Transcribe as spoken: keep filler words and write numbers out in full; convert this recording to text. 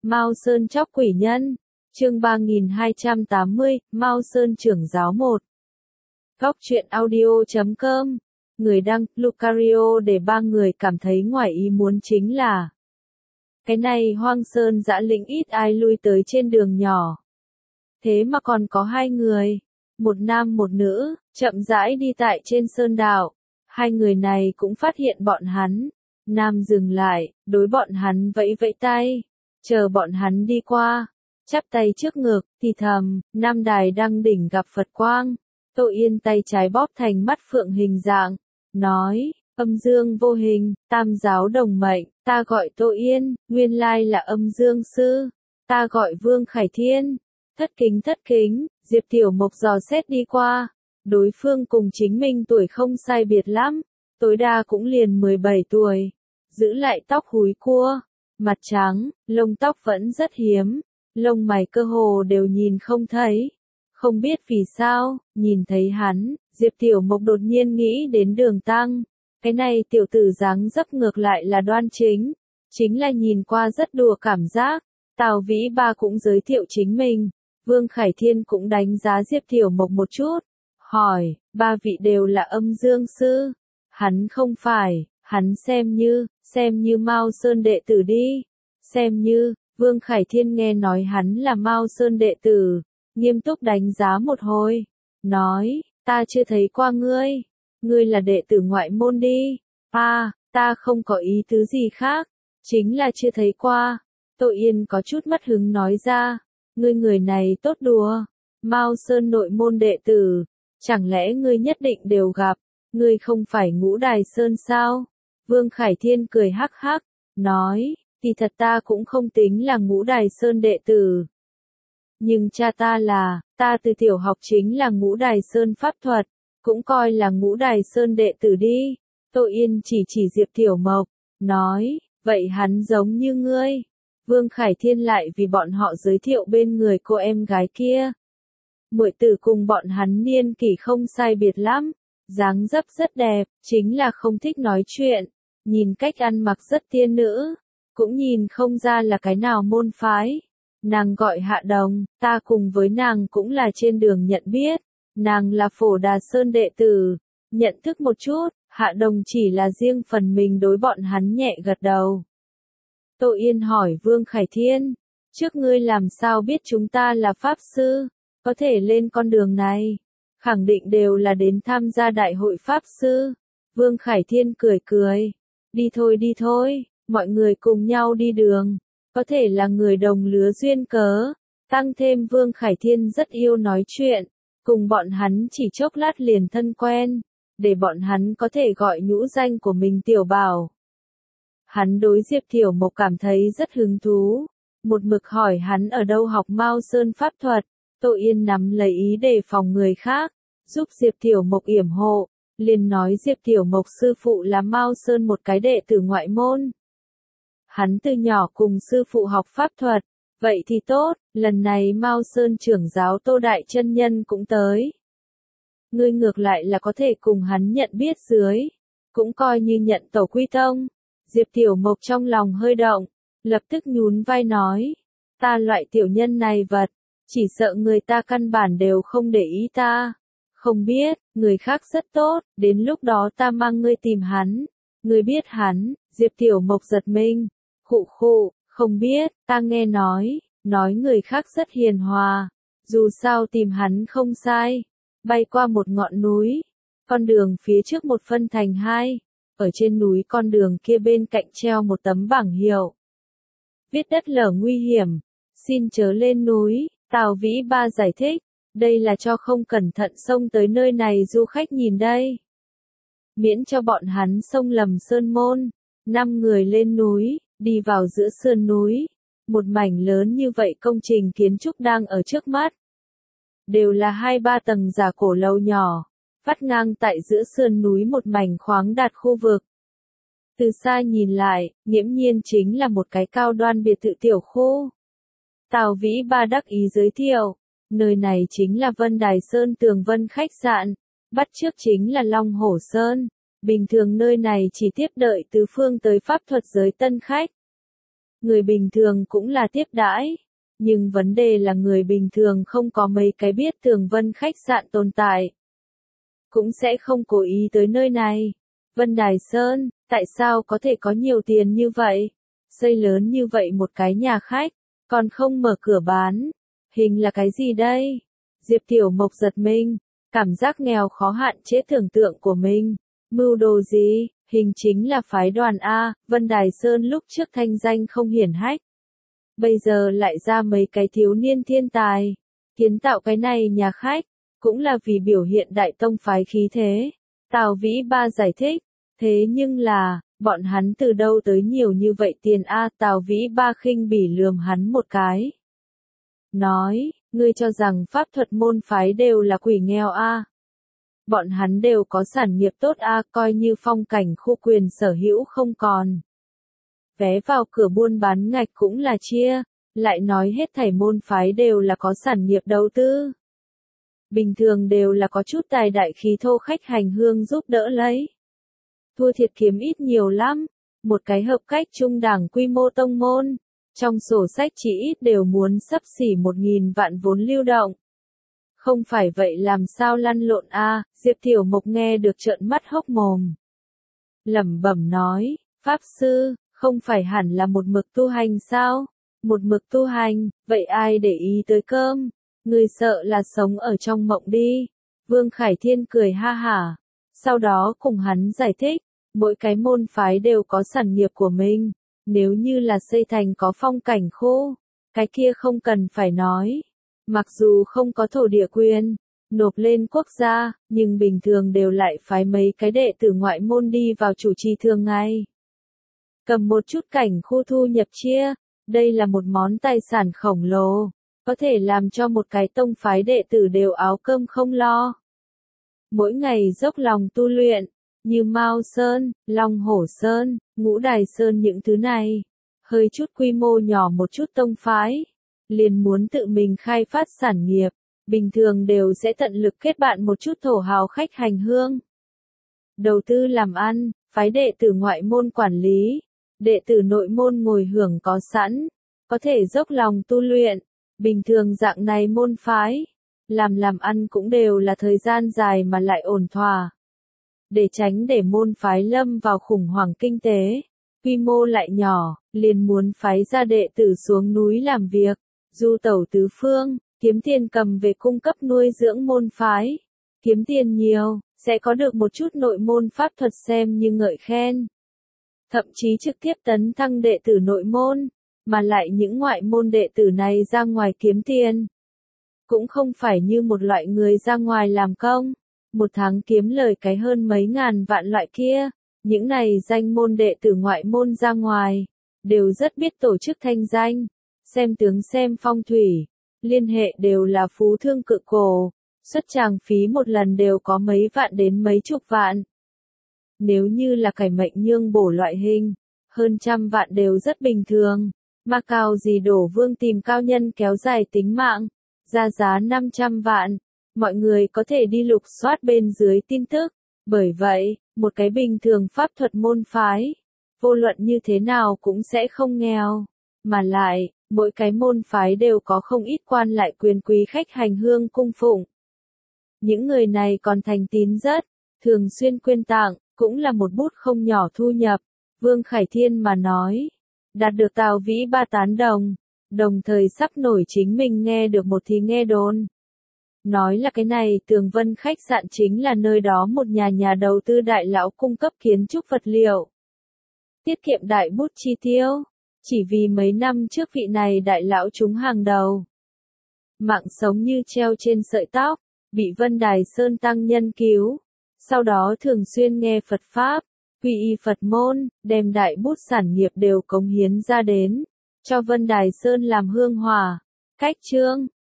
Mao Sơn chóc quỷ nhân. Chương ba nghìn hai trăm tám mươi, Mao Sơn trưởng giáo một. Góc truyện audio chấm com. Người đăng, Lucario. Để ba người cảm thấy ngoài ý muốn chính là cái này Hoang Sơn dã lĩnh ít ai lui tới trên đường nhỏ. Thế mà còn có hai người, một nam một nữ, chậm rãi đi tại trên sơn đạo. Hai người này cũng phát hiện bọn hắn. Nam dừng lại, đối bọn hắn vẫy vẫy tay, chờ bọn hắn đi qua, chắp tay trước ngực, thì thầm, Nam Đài đăng đỉnh gặp Phật quang. Tô Yên tay trái bóp thành mắt phượng hình dạng, nói, âm dương vô hình, tam giáo đồng mệnh, ta gọi Tô Yên, nguyên lai là âm dương sư, ta gọi Vương Khải Thiên. Thất kính thất kính, Diệp Tiểu Mộc dò xét đi qua, đối phương cùng chính mình tuổi không sai biệt lắm, tối đa cũng liền mười bảy tuổi, giữ lại tóc húi cua, mặt trắng, lông tóc vẫn rất hiếm, lông mày cơ hồ đều nhìn không thấy. Không biết vì sao, nhìn thấy hắn, Diệp Tiểu Mộc đột nhiên nghĩ đến Đường Tăng. Cái này tiểu tử dáng dấp ngược lại là đoan chính, chính là nhìn qua rất đùa cảm giác. Tào Vĩ Ba cũng giới thiệu chính mình, Vương Khải Thiên cũng đánh giá Diệp Tiểu Mộc một chút, hỏi, ba vị đều là âm dương sư? Hắn không phải, hắn xem như, xem như Mao Sơn đệ tử đi, xem như. Vương Khải Thiên nghe nói hắn là Mao Sơn đệ tử, nghiêm túc đánh giá một hồi, nói, ta chưa thấy qua ngươi, ngươi là đệ tử ngoại môn đi. À, ta không có ý tứ gì khác, chính là chưa thấy qua. Tô Yên có chút mất hứng nói ra, ngươi người này tốt đùa, Mao Sơn nội môn đệ tử, chẳng lẽ ngươi nhất định đều gặp, ngươi không phải Ngũ Đài Sơn sao? Vương Khải Thiên cười hắc hắc, nói, thì thật ta cũng không tính là Ngũ Đài Sơn đệ tử. Nhưng cha ta là, ta từ tiểu học chính là Ngũ Đài Sơn pháp thuật, cũng coi là Ngũ Đài Sơn đệ tử đi. Tô Yên chỉ chỉ Diệp Tiểu Mộc, nói, vậy hắn giống như ngươi. Vương Khải Thiên lại vì bọn họ giới thiệu bên người cô em gái kia. Muội tử cùng bọn hắn niên kỷ không sai biệt lắm, dáng dấp rất đẹp, chính là không thích nói chuyện, nhìn cách ăn mặc rất tiên nữ, cũng nhìn không ra là cái nào môn phái. Nàng gọi Hạ Đồng, ta cùng với nàng cũng là trên đường nhận biết, nàng là Phổ Đà Sơn đệ tử, nhận thức một chút. Hạ Đồng chỉ là riêng phần mình đối bọn hắn nhẹ gật đầu. Tô Yên hỏi Vương Khải Thiên, trước ngươi làm sao biết chúng ta là pháp sư, có thể lên con đường này, khẳng định đều là đến tham gia đại hội pháp sư. Vương Khải Thiên cười cười, đi thôi đi thôi, mọi người cùng nhau đi đường, có thể là người đồng lứa duyên cớ, tăng thêm Vương Khải Thiên rất yêu nói chuyện, cùng bọn hắn chỉ chốc lát liền thân quen, để bọn hắn có thể gọi nhũ danh của mình Tiểu Bảo. Hắn đối Diệp Tiểu Mộc cảm thấy rất hứng thú, một mực hỏi hắn ở đâu học Mao Sơn pháp thuật. Tô Yên nắm lấy ý đề phòng người khác, giúp Diệp Tiểu Mộc yểm hộ, liền nói Diệp Tiểu Mộc sư phụ là Mao Sơn một cái đệ tử ngoại môn. Hắn từ nhỏ cùng sư phụ học pháp thuật, vậy thì tốt, lần này Mao Sơn trưởng giáo Tô Đại chân nhân cũng tới. Ngươi ngược lại là có thể cùng hắn nhận biết dưới, cũng coi như nhận tổ quy tông. Diệp Tiểu Mộc trong lòng hơi động, lập tức nhún vai nói, ta loại tiểu nhân này vật, chỉ sợ người ta căn bản đều không để ý ta. Không biết, người khác rất tốt, đến lúc đó ta mang ngươi tìm hắn. Ngươi biết hắn? Diệp Tiểu Mộc giật mình, khụ khụ, không biết, ta nghe nói, nói người khác rất hiền hòa, dù sao tìm hắn không sai. Bay qua một ngọn núi, con đường phía trước một phân thành hai, ở trên núi con đường kia bên cạnh treo một tấm bảng hiệu. Viết đất lở nguy hiểm, xin chớ lên núi. Tào Vĩ Ba giải thích, đây là cho không cẩn thận xông tới nơi này du khách nhìn đây. Miễn cho bọn hắn xông lầm sơn môn. Năm người lên núi, đi vào giữa sườn núi. Một mảnh lớn như vậy công trình kiến trúc đang ở trước mắt. Đều là hai ba tầng giả cổ lầu nhỏ, vắt ngang tại giữa sườn núi một mảnh khoáng đạt khu vực. Từ xa nhìn lại, nghiễm nhiên chính là một cái cao đoan biệt thự tiểu khu. Tào Vĩ Ba đắc ý giới thiệu, nơi này chính là Vân Đài Sơn Tường Vân khách sạn, bắt chước chính là Long Hổ Sơn, bình thường nơi này chỉ tiếp đợi tứ phương tới pháp thuật giới tân khách. người bình thường cũng là tiếp đãi. Nhưng vấn đề là người bình thường không có mấy cái biết Tường Vân khách sạn tồn tại. Cũng sẽ không cố ý tới nơi này. Vân Đài Sơn, tại sao có thể có nhiều tiền như vậy? Xây lớn như vậy một cái nhà khách, còn không mở cửa bán. Hình là cái gì đây? Diệp Tiểu Mộc giật mình, cảm giác nghèo khó hạn chế tưởng tượng của mình. Mưu đồ gì? Hình chính là phái đoàn A, Vân Đài Sơn lúc trước thanh danh không hiển hách. Bây giờ lại ra mấy cái thiếu niên thiên tài. Kiến tạo cái này nhà khách, cũng là vì biểu hiện đại tông phái khí thế. Tào Vĩ Ba giải thích, thế nhưng là, bọn hắn từ đâu tới nhiều như vậy tiền A, Tào Vĩ Ba khinh bỉ lườm hắn một cái. Nói, ngươi cho rằng pháp thuật môn phái đều là quỷ nghèo A. Bọn hắn đều có sản nghiệp tốt A, coi như phong cảnh khu quyền sở hữu không còn. Vé vào cửa buôn bán ngạch cũng là chia, lại nói hết thảy môn phái đều là có sản nghiệp đầu tư. Bình thường đều là có chút tài đại khí thô khách hành hương giúp đỡ lấy. Thua thiệt kiếm ít nhiều lắm, một cái hợp cách trung đẳng quy mô tông môn, trong sổ sách chỉ ít đều muốn xấp xỉ một nghìn vạn vốn lưu động. Không phải vậy làm sao lăn lộn a? Diệp Tiểu Mộc nghe được trợn mắt hốc mồm. Lẩm bẩm nói, Pháp Sư, không phải hẳn là một mực tu hành sao? Một mực tu hành, vậy ai để ý tới cơm? Người sợ là sống ở trong mộng đi. Vương Khải Thiên cười ha hả. Sau đó cùng hắn giải thích, mỗi cái môn phái đều có sản nghiệp của mình. Nếu như là xây thành có phong cảnh khu, cái kia không cần phải nói. Mặc dù không có thổ địa quyền, nộp lên quốc gia, nhưng bình thường đều lại phái mấy cái đệ tử ngoại môn đi vào chủ trì thường ngày. Cầm một chút cảnh khu thu nhập chia, đây là một món tài sản khổng lồ, có thể làm cho một cái tông phái đệ tử đều áo cơm không lo. Mỗi ngày dốc lòng tu luyện, như Mao Sơn, Long Hổ Sơn, Ngũ Đài Sơn những thứ này, hơi chút quy mô nhỏ một chút tông phái, liền muốn tự mình khai phát sản nghiệp, bình thường đều sẽ tận lực kết bạn một chút thổ hào khách hành hương. Đầu tư làm ăn, phái đệ tử ngoại môn quản lý, đệ tử nội môn ngồi hưởng có sẵn, có thể dốc lòng tu luyện, bình thường dạng này môn phái, làm làm ăn cũng đều là thời gian dài mà lại ổn thỏa. Để tránh để môn phái lâm vào khủng hoảng kinh tế, quy mô lại nhỏ, liền muốn phái ra đệ tử xuống núi làm việc, du tẩu tứ phương, kiếm tiền cầm về cung cấp nuôi dưỡng môn phái. Kiếm tiền nhiều, sẽ có được một chút nội môn pháp thuật xem như ngợi khen. Thậm chí trực tiếp tấn thăng đệ tử nội môn, mà lại những ngoại môn đệ tử này ra ngoài kiếm tiền. Cũng không phải như một loại người ra ngoài làm công, một tháng kiếm lời cái hơn mấy ngàn vạn loại kia. Những này danh môn đệ tử ngoại môn ra ngoài, đều rất biết tổ chức thanh danh, xem tướng xem phong thủy, liên hệ đều là phú thương cự cổ, xuất tràng phí một lần đều có mấy vạn đến mấy chục vạn. Nếu như là cải mệnh nhương bổ loại hình, hơn trăm vạn đều rất bình thường, mà cao gì đổ vương tìm cao nhân kéo dài tính mạng, ra giá năm trăm vạn, mọi người có thể đi lục soát bên dưới tin tức. Bởi vậy, một cái bình thường pháp thuật môn phái, vô luận như thế nào cũng sẽ không nghèo. Mà lại, mỗi cái môn phái đều có không ít quan lại quyền quý khách hành hương cung phụng. Những người này còn thành tín rất, thường xuyên quyên tặng, cũng là một bút không nhỏ thu nhập. Vương Khải Thiên mà nói, đạt được Tào Vĩ Ba tán đồng, đồng thời sắp nổi chính mình nghe được một thì nghe đồn. Nói là cái này Tường Vân khách sạn chính là nơi đó một nhà nhà đầu tư đại lão cung cấp kiến trúc vật liệu. Tiết kiệm đại bút chi tiêu, chỉ vì mấy năm trước vị này đại lão trúng hàng đầu. Mạng sống như treo trên sợi tóc, bị Vân Đài Sơn tăng nhân cứu. Sau đó thường xuyên nghe Phật Pháp, quy y Phật môn, đem đại bút sản nghiệp đều cống hiến ra đến, cho Vân Đài Sơn làm hương hỏa. Cách chương